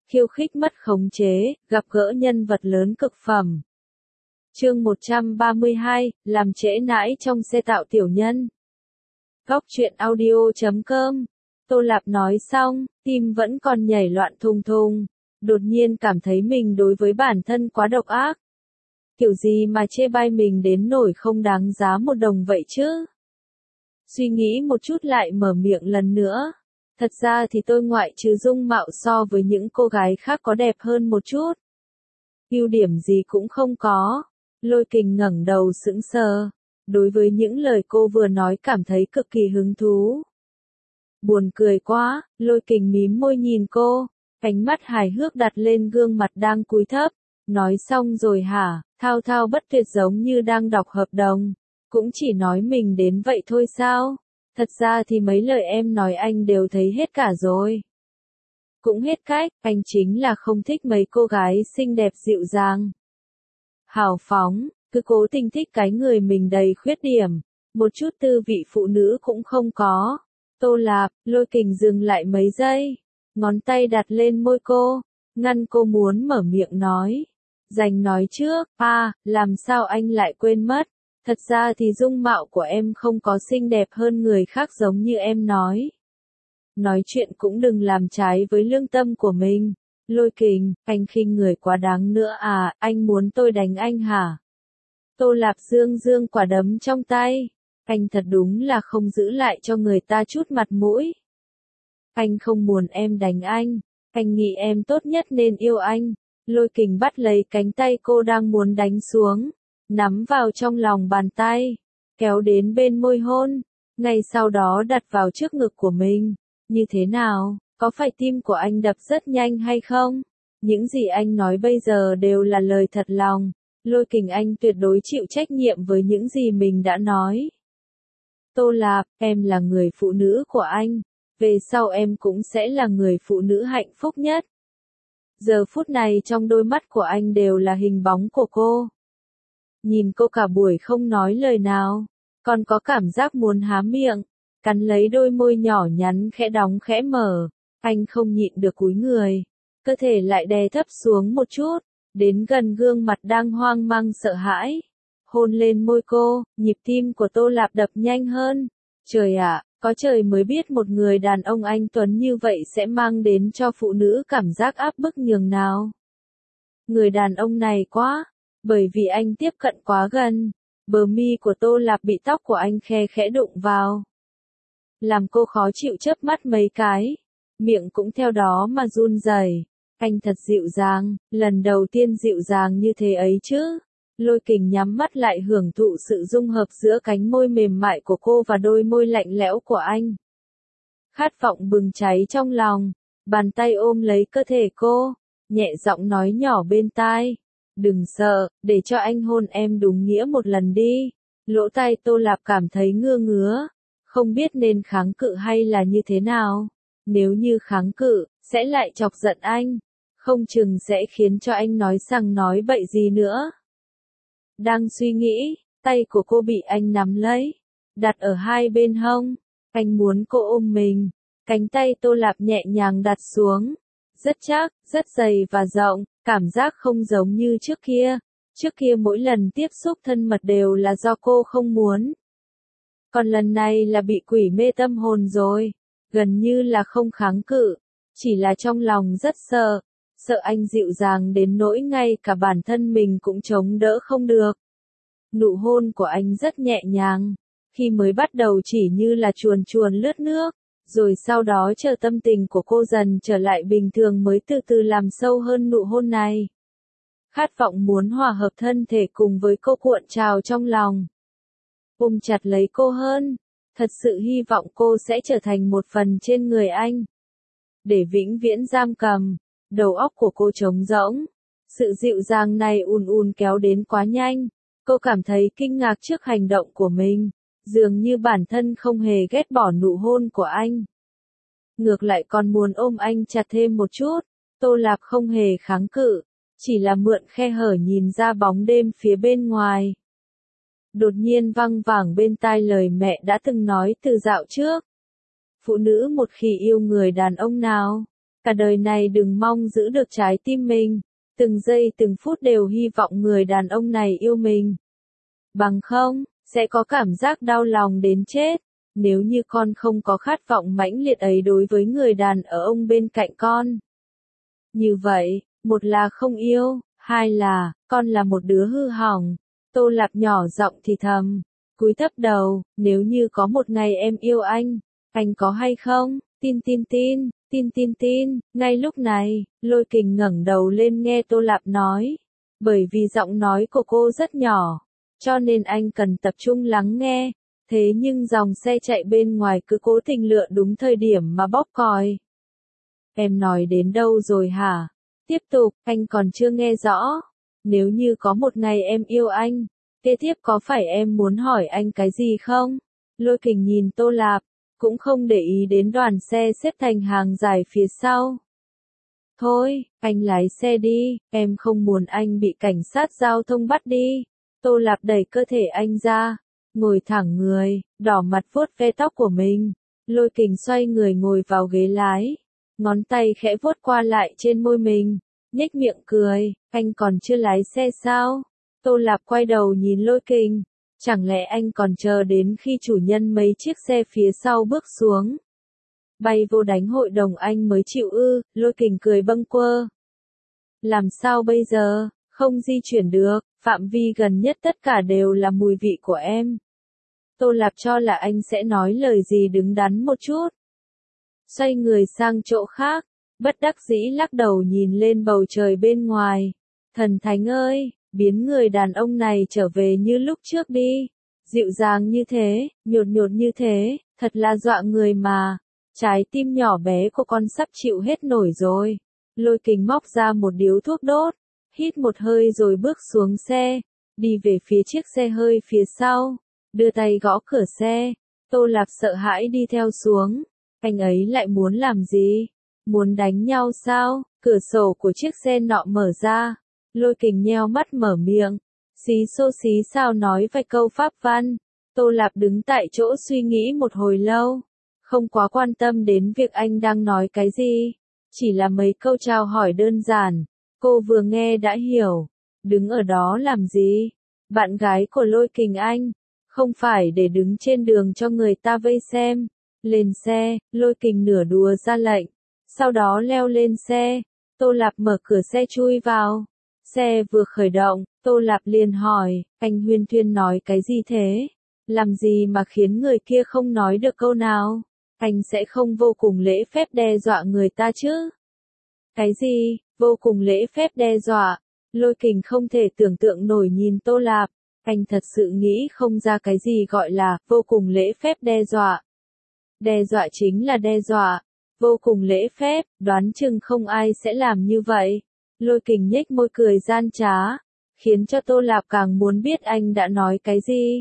khiêu khích mất khống chế, gặp gỡ nhân vật lớn cực phẩm. Chương 132, làm trễ nải trong xe tạo tiểu nhân. Góc truyện audio.com. Tô Lạp nói xong, tim vẫn còn nhảy loạn thùng thùng, đột nhiên cảm thấy mình đối với bản thân quá độc ác. Kiểu gì mà chê bai mình đến nỗi không đáng giá một đồng vậy chứ? Suy nghĩ một chút lại mở miệng lần nữa. Thật ra thì tôi ngoại trừ dung mạo so với những cô gái khác có đẹp hơn một chút. Ưu điểm gì cũng không có. Lôi Kình ngẩng đầu sững sờ. Đối với những lời cô vừa nói cảm thấy cực kỳ hứng thú. Buồn cười quá, Lôi Kình mím môi nhìn cô, ánh mắt hài hước đặt lên gương mặt đang cúi thấp. Nói xong rồi hả, thao thao bất tuyệt giống như đang đọc hợp đồng. Cũng chỉ nói mình đến vậy thôi sao? Thật ra thì mấy lời em nói anh đều thấy hết cả rồi. Cũng hết cách, anh chính là không thích mấy cô gái xinh đẹp dịu dàng. Hào phóng, cứ cố tình thích cái người mình đầy khuyết điểm, một chút tư vị phụ nữ cũng không có. Tô Lạp, Lôi Kình dừng lại mấy giây, ngón tay đặt lên môi cô, ngăn cô muốn mở miệng nói. Dành nói trước, làm sao anh lại quên mất. Thật ra thì dung mạo của em không có xinh đẹp hơn người khác giống như em nói. Nói chuyện cũng đừng làm trái với lương tâm của mình. Lôi Kình, anh khinh người quá đáng nữa à, anh muốn tôi đánh anh hả? Tô Lạp dương quả đấm trong tay. Anh thật đúng là không giữ lại cho người ta chút mặt mũi. Anh không muốn em đánh anh nghĩ em tốt nhất nên yêu anh. Lôi Kình bắt lấy cánh tay cô đang muốn đánh xuống, nắm vào trong lòng bàn tay, kéo đến bên môi hôn, ngay sau đó đặt vào trước ngực của mình. Như thế nào, có phải tim của anh đập rất nhanh hay không? Những gì anh nói bây giờ đều là lời thật lòng. Lôi Kình, anh tuyệt đối chịu trách nhiệm với những gì mình đã nói. Tô Lạp, em là người phụ nữ của anh. Về sau em cũng sẽ là người phụ nữ hạnh phúc nhất. Giờ phút này trong đôi mắt của anh đều là hình bóng của cô. Nhìn cô cả buổi không nói lời nào, còn có cảm giác muốn há miệng, cắn lấy đôi môi nhỏ nhắn khẽ đóng khẽ mở. Anh không nhịn được cúi người, cơ thể lại đè thấp xuống một chút, đến gần gương mặt đang hoang mang sợ hãi. Hôn lên môi cô, nhịp tim của Tô Lạp đập nhanh hơn. Trời ạ, có trời mới biết một người đàn ông anh tuấn như vậy sẽ mang đến cho phụ nữ cảm giác áp bức nhường nào. Người đàn ông này quá, bởi vì anh tiếp cận quá gần, bờ mi của Tô Lạp bị tóc của anh khe khẽ đụng vào. Làm cô khó chịu chớp mắt mấy cái, miệng cũng theo đó mà run rẩy. Anh thật dịu dàng, lần đầu tiên dịu dàng như thế ấy chứ. Lôi Kình nhắm mắt lại hưởng thụ sự dung hợp giữa cánh môi mềm mại của cô và đôi môi lạnh lẽo của anh. Khát vọng bừng cháy trong lòng, bàn tay ôm lấy cơ thể cô, nhẹ giọng nói nhỏ bên tai. Đừng sợ, để cho anh hôn em đúng nghĩa một lần đi. Lỗ tai Tô Lạp cảm thấy ngứa ngứa, không biết nên kháng cự hay là như thế nào. Nếu như kháng cự, sẽ lại chọc giận anh, không chừng sẽ khiến cho anh nói sằng nói bậy gì nữa. Đang suy nghĩ, tay của cô bị anh nắm lấy, đặt ở hai bên hông. Anh muốn cô ôm mình, cánh tay Tô Lạp nhẹ nhàng đặt xuống. Rất chắc, rất dày và rộng, cảm giác không giống như trước kia. Trước kia mỗi lần tiếp xúc thân mật đều là do cô không muốn. Còn lần này là bị quỷ mê tâm hồn rồi, gần như là không kháng cự, chỉ là trong lòng rất sợ. Sợ anh dịu dàng đến nỗi ngay cả bản thân mình cũng chống đỡ không được. Nụ hôn của anh rất nhẹ nhàng, khi mới bắt đầu chỉ như là chuồn chuồn lướt nước, rồi sau đó chờ tâm tình của cô dần trở lại bình thường mới từ từ làm sâu hơn nụ hôn này. Khát vọng muốn hòa hợp thân thể cùng với cô cuộn trào trong lòng. Ôm chặt lấy cô hơn, thật sự hy vọng cô sẽ trở thành một phần trên người anh. Để vĩnh viễn giam cầm. Đầu óc của cô trống rỗng, sự dịu dàng này ùn kéo đến quá nhanh, cô cảm thấy kinh ngạc trước hành động của mình, dường như bản thân không hề ghét bỏ nụ hôn của anh. Ngược lại còn muốn ôm anh chặt thêm một chút. Tô Lạp không hề kháng cự, chỉ là mượn khe hở nhìn ra bóng đêm phía bên ngoài. Đột nhiên văng vẳng bên tai lời mẹ đã từng nói từ dạo trước. Phụ nữ một khi yêu người đàn ông nào, Cả đời này đừng mong giữ được trái tim mình, từng giây từng phút đều hy vọng người đàn ông này yêu mình. Bằng không, sẽ có cảm giác đau lòng đến chết, nếu như con không có khát vọng mãnh liệt ấy đối với người đàn ông bên cạnh con. Như vậy, một là không yêu, hai là, con là một đứa hư hỏng. Tô Lạp nhỏ giọng thì thầm, cúi thấp đầu, nếu như có một ngày em yêu anh có hay không? Tin tin tin, tin tin tin. Ngay lúc này, Lôi Kình ngẩng đầu lên nghe Tô Lạp nói. Bởi vì giọng nói của cô rất nhỏ, cho nên anh cần tập trung lắng nghe. Thế nhưng dòng xe chạy bên ngoài cứ cố tình lựa đúng thời điểm mà bóp còi. Em nói đến đâu rồi hả? Tiếp tục, anh còn chưa nghe rõ. Nếu như có một ngày em yêu anh, kế tiếp có phải em muốn hỏi anh cái gì không? Lôi Kình nhìn Tô Lạp, cũng không để ý đến đoàn xe xếp thành hàng dài phía sau. Thôi, anh lái xe đi, em không muốn anh bị cảnh sát giao thông bắt đi. Tô Lạp đẩy cơ thể anh ra, ngồi thẳng người, đỏ mặt vuốt ve tóc của mình. Lôi Kình xoay người ngồi vào ghế lái, ngón tay khẽ vuốt qua lại trên môi mình, nhếch miệng cười, anh còn chưa lái xe sao? Tô Lạp quay đầu nhìn Lôi Kình, chẳng lẽ anh còn chờ đến khi chủ nhân mấy chiếc xe phía sau bước xuống bay vô đánh hội đồng anh mới chịu ư? Lôi Kình cười bâng quơ. Làm sao bây giờ, không di chuyển được, phạm vi gần nhất tất cả đều là mùi vị của em. Tô Lạp cho là anh sẽ nói lời gì đứng đắn một chút. Xoay người sang chỗ khác, bất đắc dĩ lắc đầu nhìn lên bầu trời bên ngoài. Thần thánh ơi, biến người đàn ông này trở về như lúc trước đi. Dịu dàng như thế, nhột nhột như thế, thật là dọa người mà. Trái tim nhỏ bé của con sắp chịu hết nổi rồi. Lôi Kình móc ra một điếu thuốc đốt, hít một hơi rồi bước xuống xe, đi về phía chiếc xe hơi phía sau, đưa tay gõ cửa xe. Tô Lạp sợ hãi đi theo xuống. Anh ấy lại muốn làm gì? Muốn đánh nhau sao? Cửa sổ của chiếc xe nọ mở ra. Lôi Kình nheo mắt mở miệng. Xí xô xí sao nói vài câu pháp văn. Tô Lạp đứng tại chỗ suy nghĩ một hồi lâu. Không quá quan tâm đến việc anh đang nói cái gì. Chỉ là mấy câu chào hỏi đơn giản. Cô vừa nghe đã hiểu. Đứng ở đó làm gì? Bạn gái của Lôi Kình anh. Không phải để đứng trên đường cho người ta vây xem. Lên xe, Lôi Kình nửa đùa ra lệnh. Sau đó leo lên xe. Tô Lạp mở cửa xe chui vào. Xe vừa khởi động, Tô Lạp liền hỏi, anh huyên thuyên nói cái gì thế? Làm gì mà khiến người kia không nói được câu nào? Anh sẽ không vô cùng lễ phép đe dọa người ta chứ? Cái gì, vô cùng lễ phép đe dọa? Lôi Kình không thể tưởng tượng nổi nhìn Tô Lạp. Anh thật sự nghĩ không ra cái gì gọi là vô cùng lễ phép đe dọa. Đe dọa chính là đe dọa. Vô cùng lễ phép, đoán chừng không ai sẽ làm như vậy. Lôi Kình nhếch môi cười gian trá, khiến cho Tô Lạp càng muốn biết anh đã nói cái gì.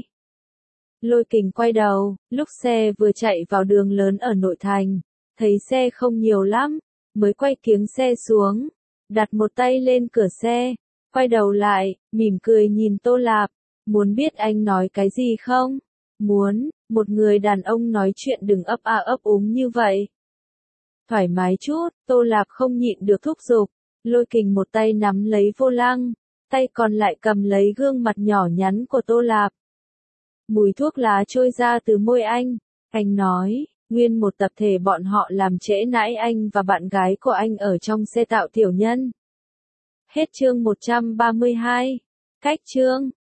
Lôi Kình quay đầu, lúc xe vừa chạy vào đường lớn ở nội thành, thấy xe không nhiều lắm, mới quay kiếng xe xuống, đặt một tay lên cửa xe, quay đầu lại, mỉm cười nhìn Tô Lạp, muốn biết anh nói cái gì không? Muốn, một người đàn ông nói chuyện đừng ấp a ấp úng như vậy. Thoải mái chút, Tô Lạp không nhịn được thúc giục. Lôi Kình một tay nắm lấy vô lăng, tay còn lại cầm lấy gương mặt nhỏ nhắn của Tô Lạp. Mùi thuốc lá trôi ra từ môi anh nói, nguyên một tập thể bọn họ làm trễ nải anh và bạn gái của anh ở trong xe tạo tiểu nhân. Hết chương 132. Cách chương